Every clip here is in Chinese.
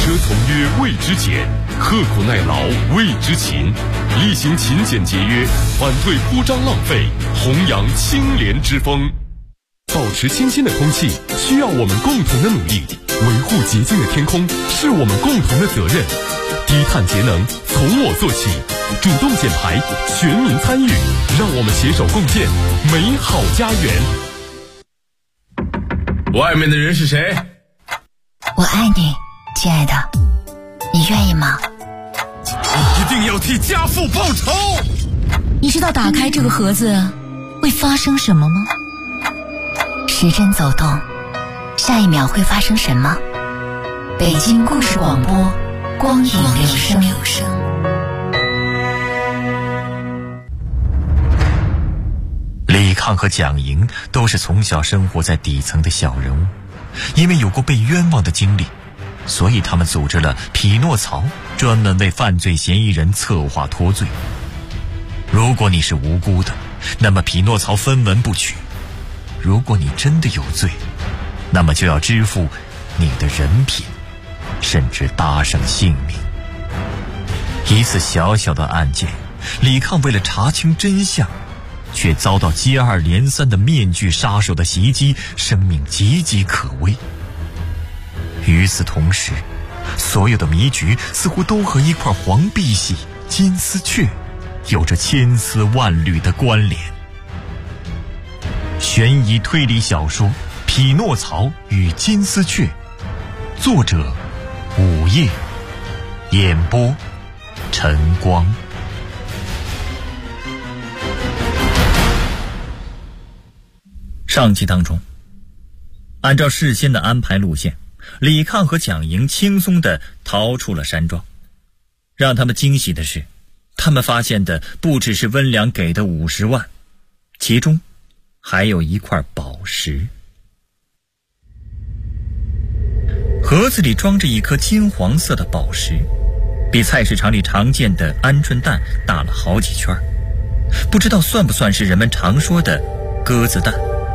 蛇从约未知俭，刻苦耐劳未知勤，厉行勤俭节约，反对铺张浪费，弘扬清廉之风。保持清新的空气需要我们共同的努力，维护洁净的天空是我们共同的责任。低碳节能从我做起，主动减排，全民参与，让我们携手共建美好家园。 外面的人是谁？ 我爱你，亲爱的，你愿意吗？ 一定要替家父报仇。 你知道打开这个盒子会发生什么吗？时针走动，下一秒会发生什么？北京故事广播，光影留声。 李抗和蒋莹都是从小生活在底层的小人物，因为有过被冤枉的经历，所以他们组织了匹诺曹，专门为犯罪嫌疑人策划脱罪。如果你是无辜的，那么匹诺曹分文不取；如果你真的有罪，那么就要支付你的人品，甚至搭上性命。一次小小的案件，李抗为了查清真相，却遭到接二连三的面具杀手的袭击，生命岌岌可危。与此同时，所有的谜局似乎都和一块黄碧玺、金丝雀有着千丝万缕的关联。悬疑推理小说《匹诺曹与金丝雀》，作者午夜，演播晨光。上集当中，按照事先的安排路线，李抗和蒋莹轻松地逃出了山庄。让他们惊喜的是，他们发现的不只是温良给的50万，其中还有一块宝石。盒子里装着一颗金黄色的宝石，比菜市场里常见的鹌鹑蛋大了好几圈，不知道算不算是人们常说的鸽子蛋。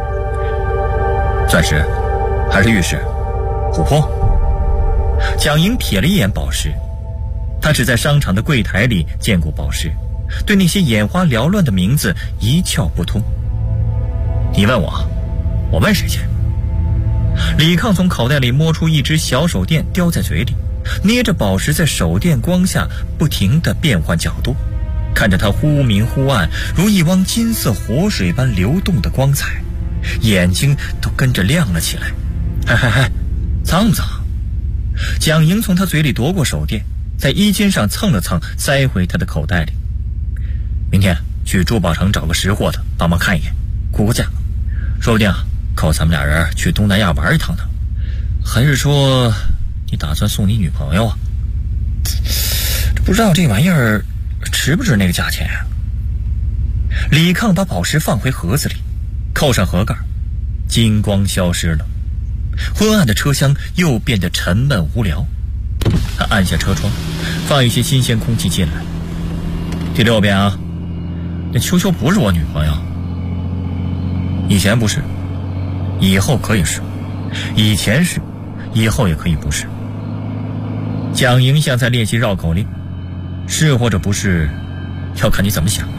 钻石还是玉石？琥珀？蒋莹瞥了一眼宝石，她只在商场的柜台里见过宝石，对那些眼花缭乱的名字一窍不通。你问我，我问谁去？李抗从口袋里摸出一只小手电，叼在嘴里，捏着宝石在手电光下不停地变换角度，看着它忽明忽暗，如一汪金色活水般流动的光彩，眼睛都跟着亮了起来。嗨，脏不脏？蒋莹从他嘴里夺过手电，在衣襟上蹭了蹭，塞回他的口袋里。明天去珠宝城找个识货的帮忙看一眼，估个价，说不定靠咱们俩人去东南亚玩一趟呢。还是说你打算送你女朋友啊？这不知道这玩意儿值不值那个价钱啊？李抗把宝石放回盒子里，扣上盒盖，金光消失了，昏暗的车厢又变得沉闷无聊。他按下车窗，放一些新鲜空气进来。第6遍啊，那秋秋不是我女朋友，以前不是，以后可以是，以前是，以后也可以不是。蒋莹像在练习绕口令，是或者不是，要看你怎么想啊。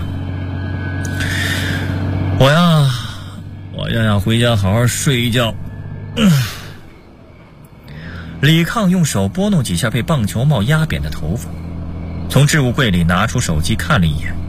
我要想回家好好睡一觉。李抗用手拨弄几下被棒球帽压扁的头发，从置物柜里拿出手机看了一眼。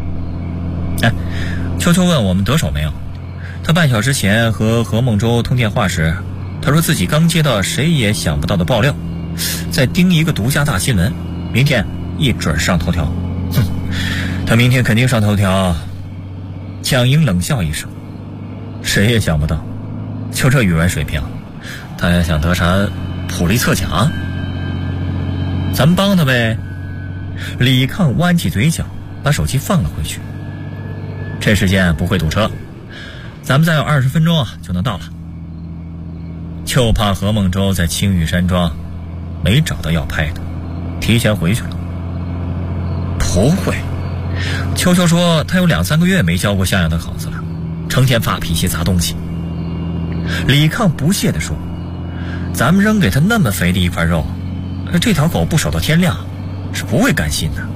秋秋问我们得手没有，他半小时前和何梦舟通电话时，他说自己刚接到谁也想不到的爆料，在盯一个独家大新闻，明天一准上头条。他明天肯定上头条。蒋莹冷笑一声，谁也想不到，就这语文水平，他还想得啥普利策奖？咱们帮他呗。李抗弯起嘴角，把手机放了回去。这时间不会堵车，咱们再有20分钟就能到了。就怕何梦舟在青玉山庄没找到要拍的，提前回去了。不会，秋秋说他有2-3个月没教过像样的稿子了，成天发脾气砸东西。李抗不屑地说，咱们扔给他那么肥的一块肉， 这条狗不守到天亮是不会甘心的。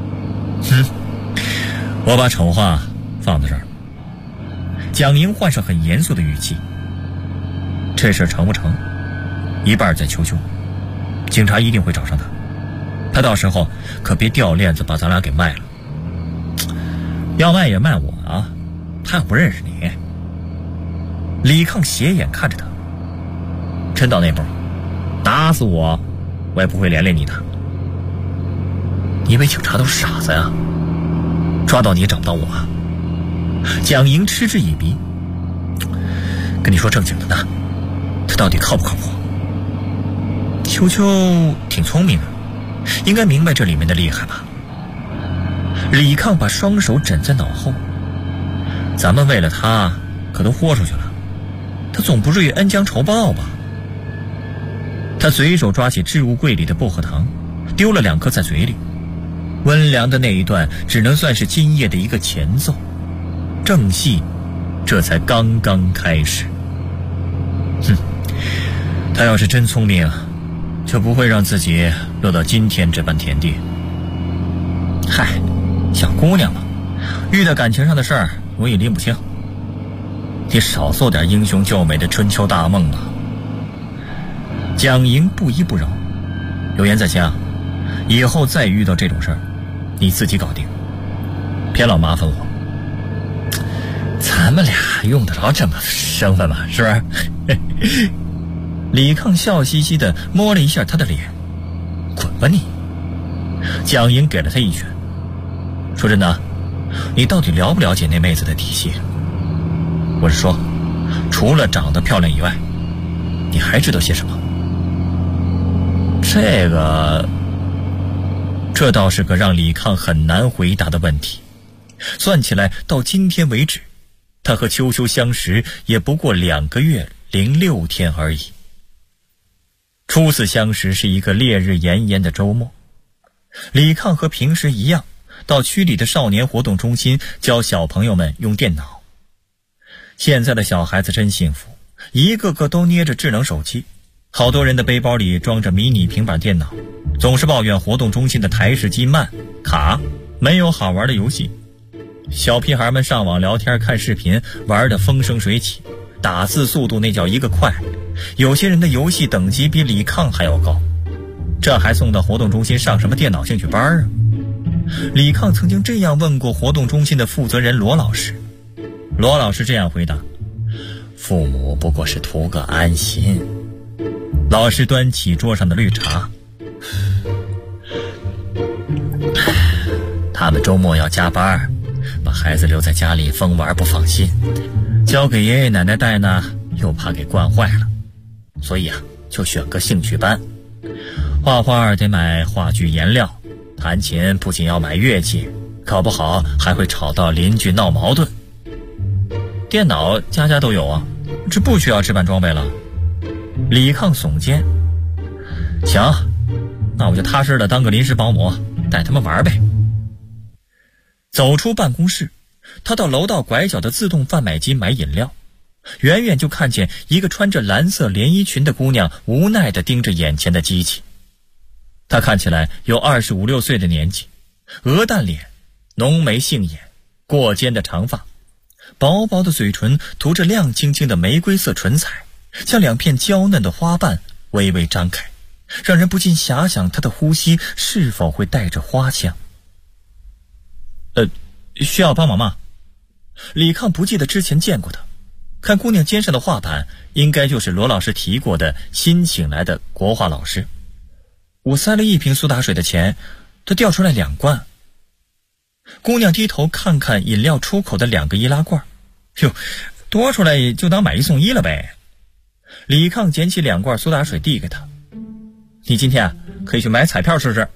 我把丑话放在这儿。蒋莹换上很严肃的语气，这事成不成，一半在秋秋，警察一定会找上他，他到时候可别掉链子把咱俩给卖了。要卖也卖我啊，他又不认识你。李抗斜眼看着他，真到那步，打死我也不会连累你的。你以为警察都是傻子呀？抓到你找不到我啊？蒋莹嗤之以鼻，跟你说正经的呢，他到底靠不靠谱？秋秋挺聪明的，应该明白这里面的厉害吧。李抗把双手枕在脑后，咱们为了他可都豁出去了，他总不至于恩将仇报吧？他随手抓起置物柜里的薄荷糖，丢了2颗在嘴里。温良的那一段只能算是今夜的一个前奏，正戏这才刚刚开始。他要是真聪明，就不会让自己落到今天这般田地。嗨，小姑娘嘛，遇到感情上的事儿容易拎不清，你少做点英雄救美的春秋大梦吧。蒋莹不依不饶，有言在先啊，以后再遇到这种事儿，你自己搞定，别老麻烦我。咱们俩用得着这么生分吗？是不是？李抗笑嘻嘻地摸了一下他的脸，滚吧你！蒋莹给了他一拳，说真的，你到底了不了解那妹子的底细？我是说，除了长得漂亮以外，你还知道些什么？这倒是个让李抗很难回答的问题。算起来，到今天为止，他和秋秋相识也不过2个月06天而已。初次相识是一个烈日炎炎的周末，李抗和平时一样，到区里的少年活动中心教小朋友们用电脑。现在的小孩子真幸福，一个个都捏着智能手机，好多人的背包里装着迷你平板电脑，总是抱怨活动中心的台式机慢卡，没有好玩的游戏。小屁孩们上网聊天看视频，玩得风生水起，打字速度那叫一个快，有些人的游戏等级比李抗还要高，这还送到活动中心上什么电脑兴趣班啊？李抗曾经这样问过活动中心的负责人罗老师，罗老师这样回答：父母不过是图个安心。老师端起桌上的绿茶，他们周末要加班，把孩子留在家里疯玩不放心，交给爷爷奶奶带呢，又怕给惯坏了，所以就选个兴趣班。画画得买话剧颜料，弹琴不仅要买乐器，搞不好还会吵到邻居闹矛盾。电脑家家都有啊，这不需要置办装备了。李抗耸肩，行，那我就踏实的当个临时保姆，带他们玩呗。走出办公室，他到楼道拐角的自动贩卖机买饮料，远远就看见一个穿着蓝色连衣裙的姑娘无奈地盯着眼前的机器。她看起来有25、26岁的年纪，鹅蛋脸，浓眉杏眼，过肩的长发，薄薄的嘴唇涂着亮晶晶的玫瑰色唇彩，像2片娇嫩的花瓣微微张开，让人不禁遐想她的呼吸是否会带着花香。需要帮忙吗？李抗不记得之前见过她，看姑娘肩上的画板，应该就是罗老师提过的新请来的国画老师。我塞了1瓶苏打水的钱，她调出来2罐。姑娘低头看看饮料出口的2个易拉罐，哟，多出来就当买1送1了呗。李抗捡起2罐苏打水递给她，你今天可以去买彩票试试。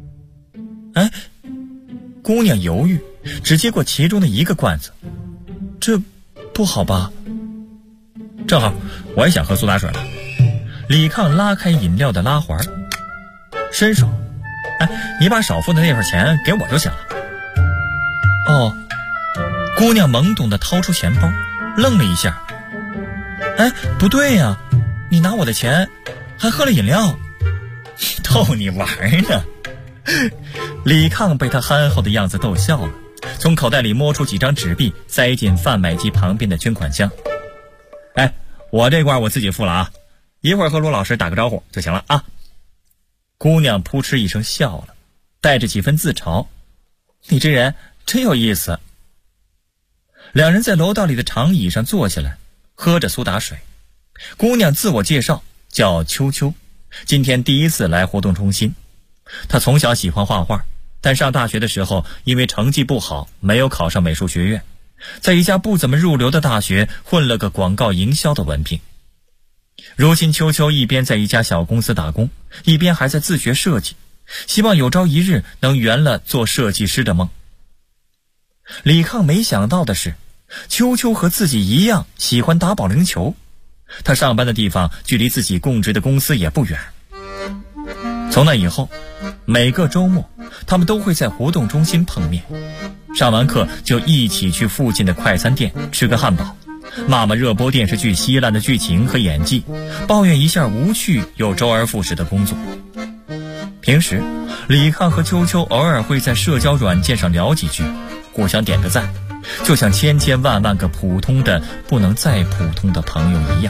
姑娘犹豫，只接过其中的1个罐子。这不好吧？正好我也想喝苏打水了。李抗拉开饮料的拉环，伸手，你把少付的那份钱给我就行了。哦，姑娘懵懂地掏出钱包，愣了一下。不对呀，你拿我的钱还喝了饮料。 逗你玩呢。李抗被他憨厚的样子逗笑了，从口袋里摸出几张纸币，塞进贩卖机旁边的捐款箱。哎，我这罐我自己付了啊，一会儿和罗老师打个招呼就行了啊。姑娘扑哧一声笑了，带着几分自嘲，你这人真有意思。两人在楼道里的长椅上坐下来，喝着苏打水。姑娘自我介绍叫秋秋，今天第一次来活动中心。她从小喜欢画画，但上大学的时候因为成绩不好，没有考上美术学院，在一家不怎么入流的大学混了个广告营销的文凭。如今秋秋一边在一家小公司打工，一边还在自学设计，希望有朝一日能圆了做设计师的梦。李抗没想到的是，秋秋和自己一样喜欢打保龄球，他上班的地方距离自己供职的公司也不远。从那以后，每个周末他们都会在活动中心碰面，上完课就一起去附近的快餐店吃个汉堡，骂骂热播电视剧稀烂的剧情和演技，抱怨一下无趣又周而复始的工作。平时李抗和秋秋偶尔会在社交软件上聊几句，互相点个赞，就像千千万万个普通的不能再普通的朋友一样。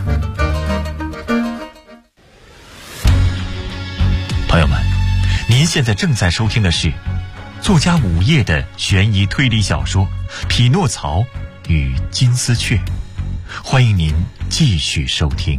朋友们，您现在正在收听的是作家午夜的悬疑推理小说《匹诺曹与金丝雀》，欢迎您继续收听。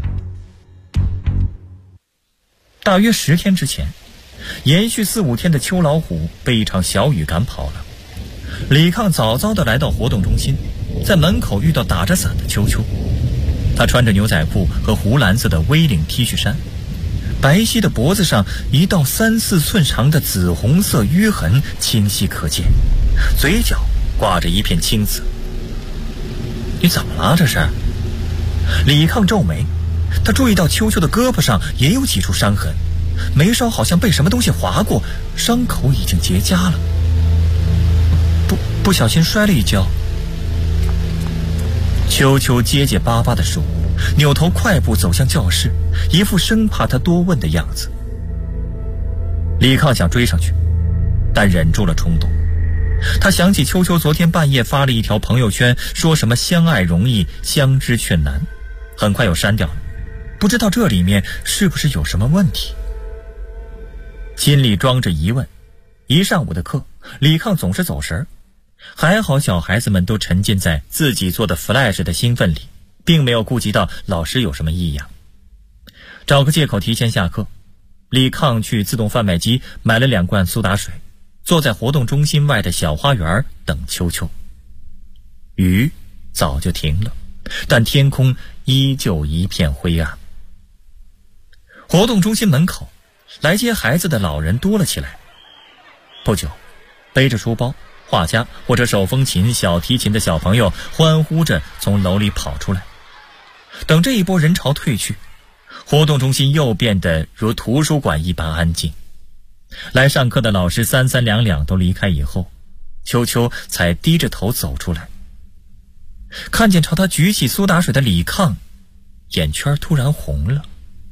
大约10天之前，延续4、5天的秋老虎被一场小雨赶跑了。李抗早早地来到活动中心，在门口遇到打着伞的秋秋。他穿着牛仔裤和湖蓝色的 V 领 T 恤衫，白皙的脖子上一道3、4寸长的紫红色淤痕清晰可见，嘴角挂着一片青紫。你怎么了这是？李抗皱眉，他注意到秋秋的胳膊上也有几处伤痕，眉梢好像被什么东西划过，伤口已经结痂了。不小心摔了一跤。秋秋结结巴巴地说，扭头快步走向教室，一副生怕他多问的样子。李抗想追上去，但忍住了冲动。他想起秋秋昨天半夜发了一条朋友圈，说什么相爱容易相知却难，很快又删掉了，不知道这里面是不是有什么问题。心里装着疑问，一上午的课李抗总是走神儿，还好小孩子们都沉浸在自己做的 flash 的兴奋里，并没有顾及到老师有什么异样。找个借口提前下课，李抗去自动贩卖机买了2罐苏打水，坐在活动中心外的小花园等秋秋。雨早就停了，但天空依旧一片灰暗。活动中心门口，来接孩子的老人多了起来。不久，背着书包、画家或者手风琴、小提琴的小朋友欢呼着从楼里跑出来。等这一波人潮退去，活动中心又变得如图书馆一般安静。来上课的老师3、3、2、2都离开以后，秋秋才低着头走出来。看见朝他举起苏打水的李抗，眼圈突然红了。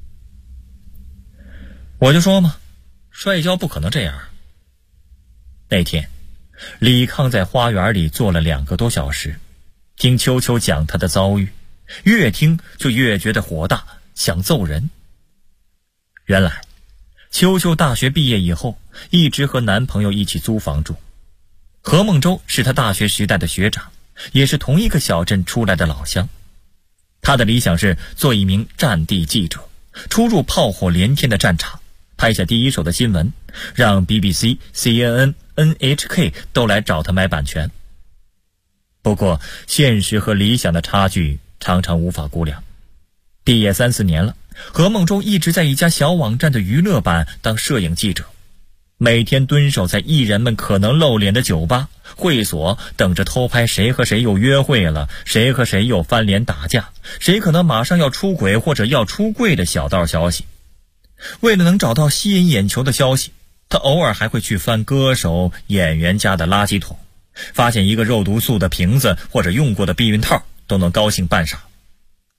我就说嘛，摔一跤不可能这样。那天李抗在花园里坐了2个多小时，听秋秋讲他的遭遇，越听就越觉得火大，想揍人。原来秋秋大学毕业以后一直和男朋友一起租房住，何孟洲是他大学时代的学长，也是同一个小镇出来的老乡。他的理想是做一名战地记者，出入炮火连天的战场，拍下第一手的新闻，让 BBC、CNN、NHK 都来找他买版权。不过现实和理想的差距常常无法估量。毕业3、4年了，何孟洲一直在一家小网站的娱乐版当摄影记者，每天蹲守在艺人们可能露脸的酒吧、会所，等着偷拍谁和谁又约会了，谁和谁又翻脸打架，谁可能马上要出轨或者要出柜的小道消息。为了能找到吸引眼球的消息，他偶尔还会去翻歌手、演员家的垃圾桶，发现一个肉毒素的瓶子或者用过的避孕套，都能高兴半晌。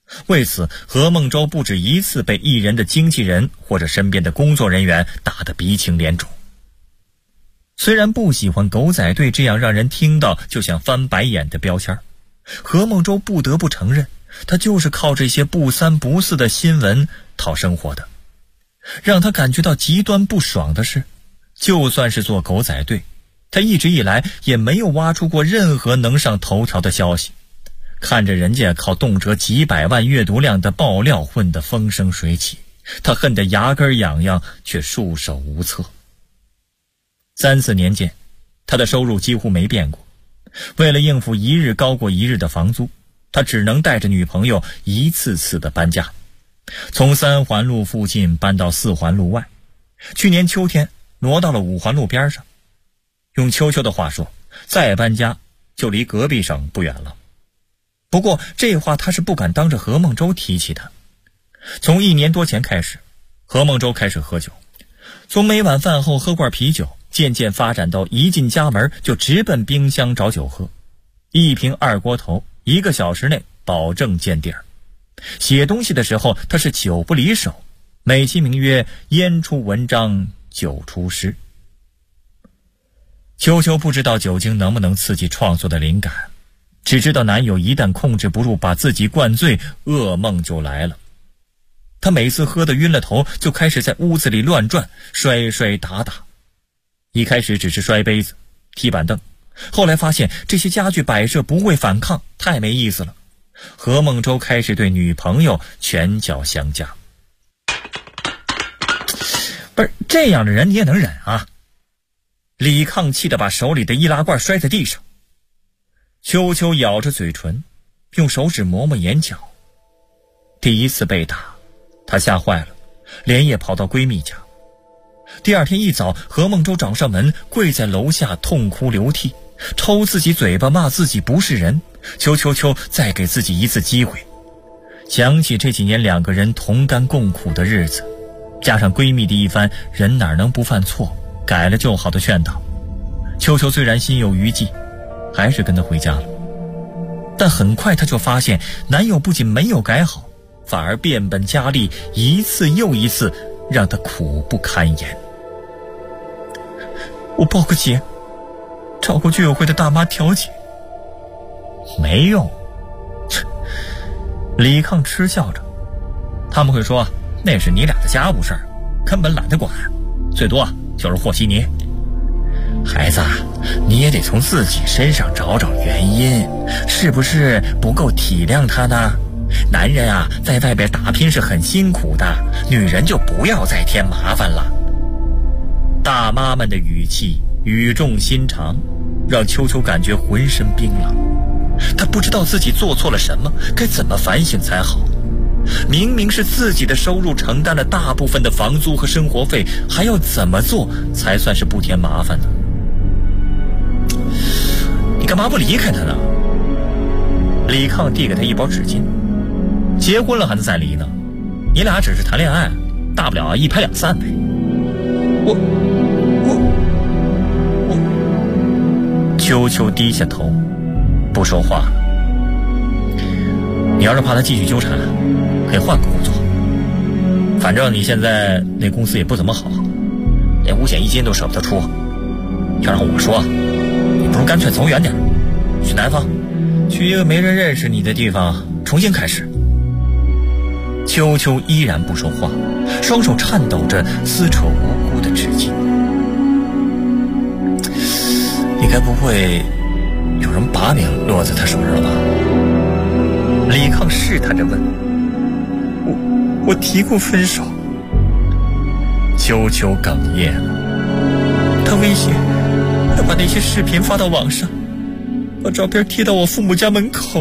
为此，何孟舟不止一次被艺人的经纪人或者身边的工作人员打得鼻青脸肿。虽然不喜欢狗仔队这样让人听到就想翻白眼的标签，何孟舟不得不承认，他就是靠这些不三不四的新闻讨生活的。让他感觉到极端不爽的是，就算是做狗仔队，他一直以来也没有挖出过任何能上头条的消息。看着人家靠动辄几百万阅读量的爆料混得风生水起，他恨得牙根痒痒，却束手无策。3、4年间，他的收入几乎没变过。为了应付一日高过一日的房租，他只能带着女朋友一次次的搬家，从3环路附近搬到4环路外，去年秋天挪到了5环路边上。用秋秋的话说，再搬家就离隔壁省不远了。不过这话他是不敢当着何孟舟提起的。从1年多前开始，何孟舟开始喝酒，从每晚饭后喝罐啤酒，渐渐发展到一进家门就直奔冰箱找酒喝，1瓶2锅头，1个小时内保证见底儿。写东西的时候他是酒不离手，美其名曰烟出文章，酒出诗。秋秋不知道酒精能不能刺激创作的灵感，只知道男友一旦控制不住把自己灌醉，噩梦就来了。他每次喝得晕了头，就开始在屋子里乱转，摔摔打打。一开始只是摔杯子、踢板凳，后来发现这些家具摆设不会反抗，太没意思了。何孟舟开始对女朋友拳脚相加。不是这样的人你也能忍啊？李抗气得把手里的易拉罐摔在地上。秋秋咬着嘴唇，用手指磨磨眼角。第一次被打，她吓坏了，连夜跑到闺蜜家。第二天一早，何孟舟找上门，跪在楼下痛哭流涕，抽自己嘴巴，骂自己不是人，求再给自己一次机会。想起这几年2个人同甘共苦的日子，加上闺蜜的一番人哪能不犯错，改了就好的劝导，秋秋虽然心有余悸，还是跟他回家了。但很快她就发现，男友不仅没有改好，反而变本加厉，一次又一次让她苦不堪言。我报个警，找过居委会的大妈调解。没用。李抗嗤笑着，他们会说那是你俩的家务事儿，根本懒得管，最多就是和稀泥。孩子，你也得从自己身上找找原因，是不是不够体谅他呢？男人啊，在外边打拼是很辛苦的，女人就不要再添麻烦了。大妈们的语气语重心长，让秋秋感觉浑身冰冷。她不知道自己做错了什么，该怎么反省才好。明明是自己的收入承担了大部分的房租和生活费，还要怎么做才算是不添麻烦呢？你干嘛不离开他呢？李抗递给他一包纸巾。结婚了还能再离呢？你俩只是谈恋爱，大不了一拍两散呗。秋秋低下头不说话了。你要是怕他继续纠缠，可以换个工作，反正你现在那公司也不怎么好，连5险1金都舍不得出。要让我说，你不如干脆走远点，去南方，去一个没人认识你的地方重新开始。秋秋依然不说话，双手颤抖着撕扯无辜的纸巾。你该不会有什么把柄落在他手上吧？李抗试探着问。我提过分手。秋秋哽咽了，他威胁要把那些视频发到网上，把照片贴到我父母家门口。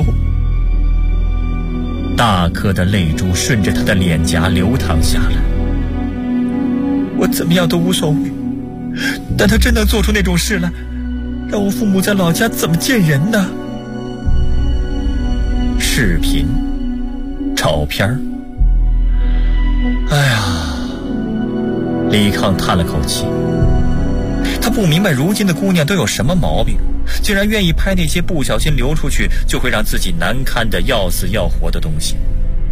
大颗的泪珠顺着他的脸颊流淌下来。我怎么样都无所谓，但他真能做出那种事来，让我父母在老家怎么见人呢？视频、照片，哎呀，李抗叹了口气。他不明白如今的姑娘都有什么毛病，竟然愿意拍那些不小心流出去就会让自己难堪的要死要活的东西。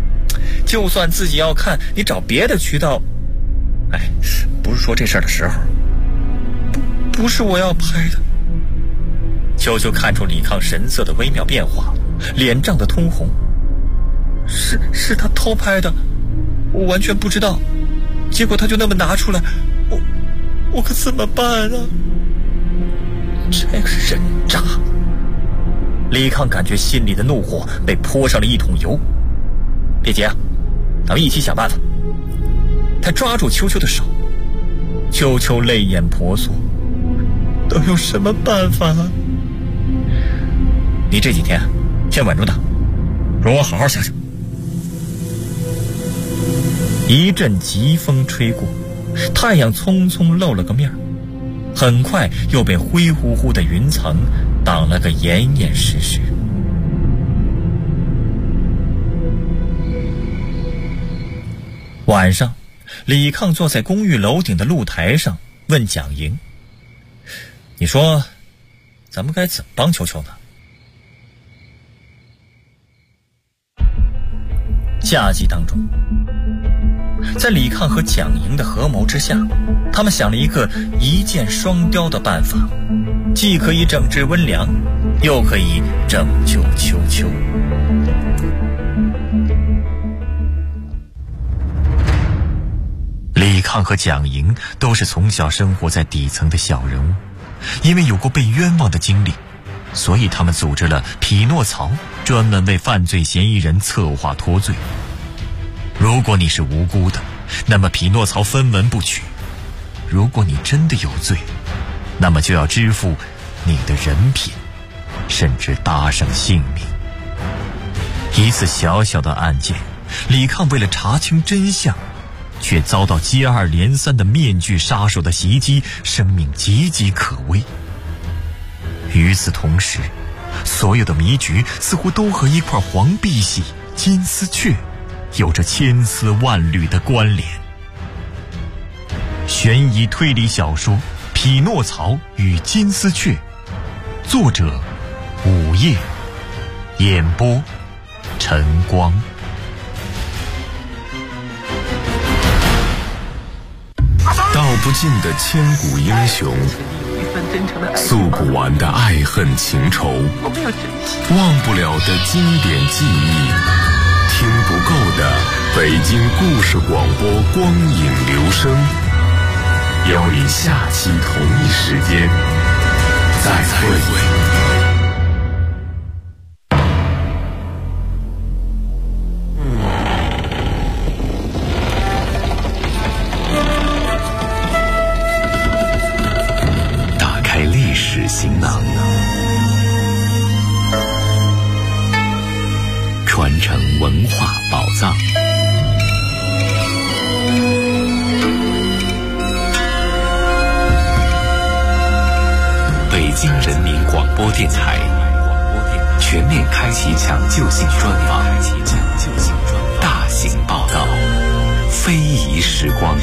就算自己要看，你找别的渠道。哎，不是说这事儿的时候，不是我要拍的。秋秋看出李康神色的微妙变化，脸涨得通红。是他偷拍的，我完全不知道，结果他就那么拿出来，我可怎么办啊？这个人渣！李康感觉心里的怒火被泼上了一桶油。别急啊，咱们一起想办法。他抓住秋秋的手，秋秋泪眼婆娑，都有什么办法啊？你这几天先稳住他，容我好好想想。一阵疾风吹过，太阳匆匆露了个面，很快又被灰乎乎的云层挡了个严严实实。晚上，李抗坐在公寓楼顶的露台上，问蒋莹：“你说，咱们该怎么帮秋秋呢？”夏季当中，在李抗和蒋莹的合谋之下，他们想了一个一箭双雕的办法，既可以整治温良，又可以拯救秋秋。 李抗和蒋莹都是从小生活在底层的小人物，因为有过被冤枉的经历，所以他们组织了匹诺曹，专门为犯罪嫌疑人策划脱罪。如果你是无辜的，那么匹诺曹分文不取；如果你真的有罪，那么就要支付你的人品，甚至搭上性命。一次小小的案件，李抗为了查清真相，却遭到接二连三的面具杀手的袭击，生命岌岌可危。与此同时，所有的迷局似乎都和一块黄碧玺、金丝雀有着千丝万缕的关联。悬疑推理小说《匹诺曹与金丝雀》，作者午夜，演播晨光。 道不尽的千古英雄，诉不完的爱恨情仇，忘不了的经典记忆，听不够的北京故事广播光影留声，邀你下期同一时间再会。打开历史行囊，传承文化宝藏。北京人民广播电台全面开启抢救性专访，大型报道，非遗时光。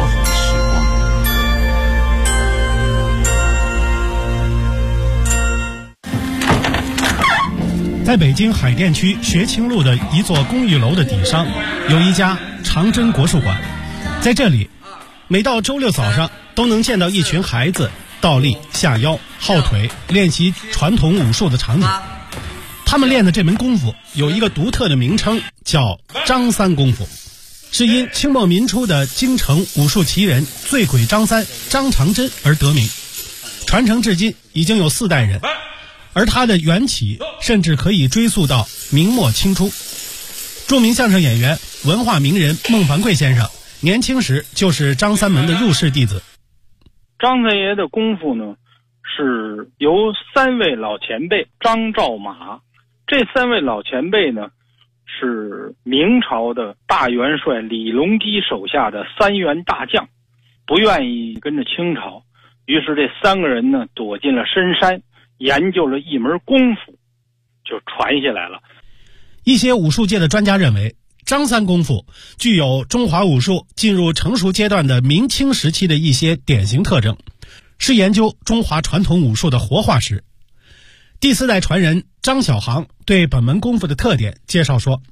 在北京海淀区学清路的一座公寓楼的底上，有一家长征国术馆。在这里，每到周六早上都能见到一群孩子倒立、下腰、耗腿，练习传统武术的场景。他们练的这门功夫有一个独特的名称，叫张三功夫，是因清末民初的京城武术奇人醉鬼张三张长珍而得名，传承至今已经有4代人。而它的缘起甚至可以追溯到明末清初。著名相声演员、文化名人孟凡贵先生年轻时就是张三门的入室弟子。 张三爷的功夫呢，是由3位老前辈张赵马，这3位老前辈呢，是明朝的大元帅李隆基手下的3员大将，不愿意跟着清朝，于是这3个人呢躲进了深山，研究了一门功夫，就传下来了。 一些武术界的专家认为，张三功夫具有中华武术进入成熟阶段的明清时期的一些典型特征，是研究中华传统武术的活化石。第4代传人张小航对本门功夫的特点介绍说，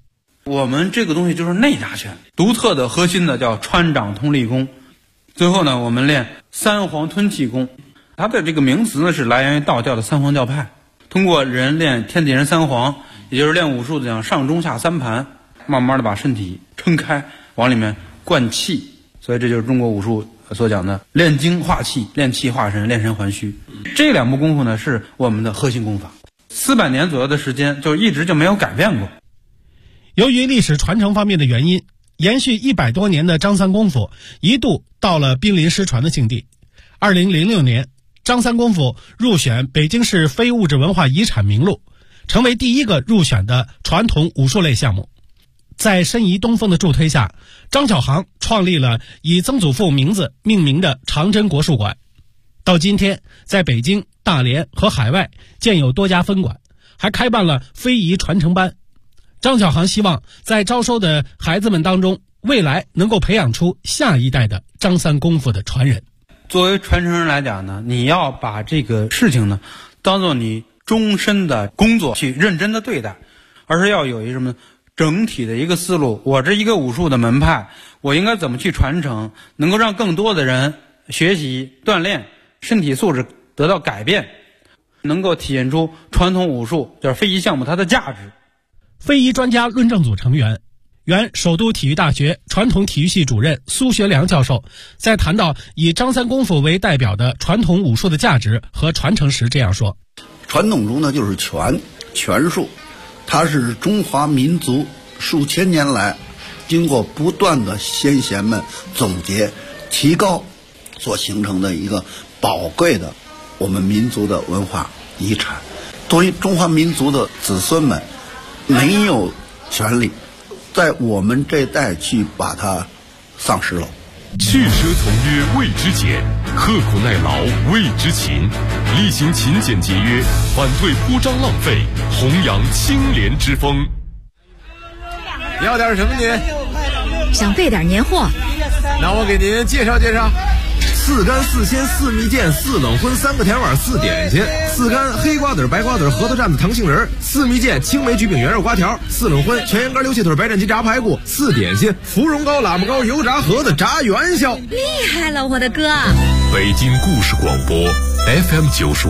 我们这个东西就是内家拳，独特的核心的叫川掌通力功。最后呢，我们练三黄吞气功，它的这个名词呢是来源于道教的三黄教派。通过人练天地人三黄，也就是练武术的讲上中下三盘，慢慢的把身体撑开，往里面灌气。所以这就是中国武术所讲的练精化气、练气化神、练神还虚。这两部功夫呢是我们的核心功法，400年左右的时间就一直就没有改变过。 由于历史传承方面的原因，延续100多年的张三功夫一度到了濒临失传的境地。2006年，张三功夫入选北京市非物质文化遗产名录，成为第一个入选的传统武术类项目。在申遗东风的助推下，张小航创立了以曾祖父名字命名的长征国术馆。到今天，在北京、大连和海外建有多家分馆，还开办了非遗传承班。张小航希望在招收的孩子们当中，未来能够培养出下一代的张三功夫的传人。 作为传承人来讲呢，你要把这个事情呢当做你终身的工作去认真的对待，而是要有一什么整体的一个思路。我这一个武术的门派，我应该怎么去传承，能够让更多的人学习锻炼，身体素质得到改变，能够体现出传统武术就是非遗项目它的价值。 非遗专家论证组成员、原首都体育大学传统体育系主任苏学良教授在谈到以张三功夫为代表的传统武术的价值和传承时这样说： 传统中呢就是拳术，它是中华民族数千年来经过不断的先贤们总结提高所形成的一个宝贵的我们民族的文化遗产。作为中华民族的子孙们，没有权利在我们这代去把它丧失了。 去奢从约谓之俭，刻苦耐劳谓之勤，厉行勤俭节约，反对铺张浪费，弘扬清廉之风。 要点什么您？ 想备点年货。 那我给您介绍介绍。4干4鲜4蜜饯4冷荤3个甜碗4点心，4干黑瓜子白瓜子核桃蘸子糖杏仁，4蜜饯青梅焗饼圆肉瓜条，4冷荤全羊肝溜气腿白斩鸡炸排骨，4点心芙蓉糕喇嘛糕油炸盒子炸元宵。 厉害了，我的哥！ 北京故事广播 FM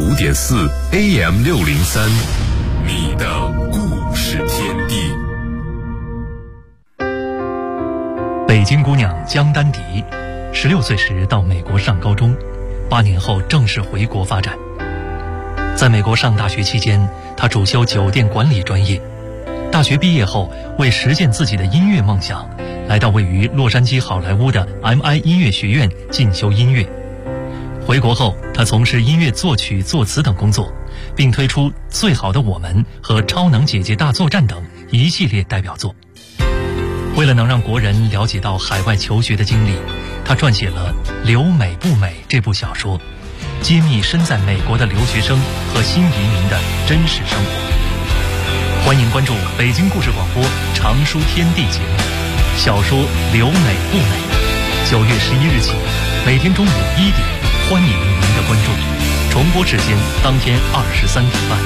95.4 AM 603，你的故事天地。 北京姑娘江丹迪16岁时到美国上高中，8年后正式回国发展。在美国上大学期间，她主修酒店管理专业。大学毕业后，为实现自己的音乐梦想，来到位于洛杉矶好莱坞的 MI 音乐学院进修音乐。回国后，她从事音乐作曲、作词等工作，并推出《最好的我们》和《超能姐姐大作战》等一系列代表作。为了能让国人了解到海外求学的经历，他撰写了《留美不美》这部小说，揭秘身在美国的留学生和新移民的真实生活。欢迎关注北京故事广播常书天地节目小说《留美不美》，9月11日起，每天中午1点，欢迎您的关注。重播时间当天23点半。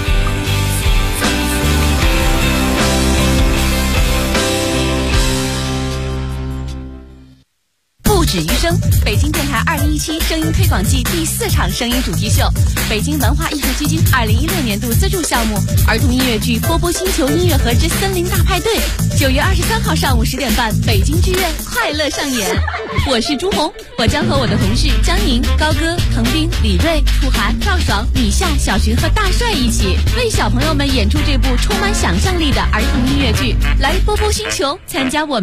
不止于声，北京电台2017声音推广季第4场声音主题秀，北京文化艺术基金2016年度资助项目儿童音乐剧《波波星球音乐盒之森林大派对》，9月23号上午10点半，北京剧院快乐上演。我是朱红，我将和我的同事江宁、高歌、滕斌、李瑞、楚涵、赵爽、米夏、小寻和大帅一起为小朋友们演出这部充满想象力的儿童音乐剧。来波波星球，参加我们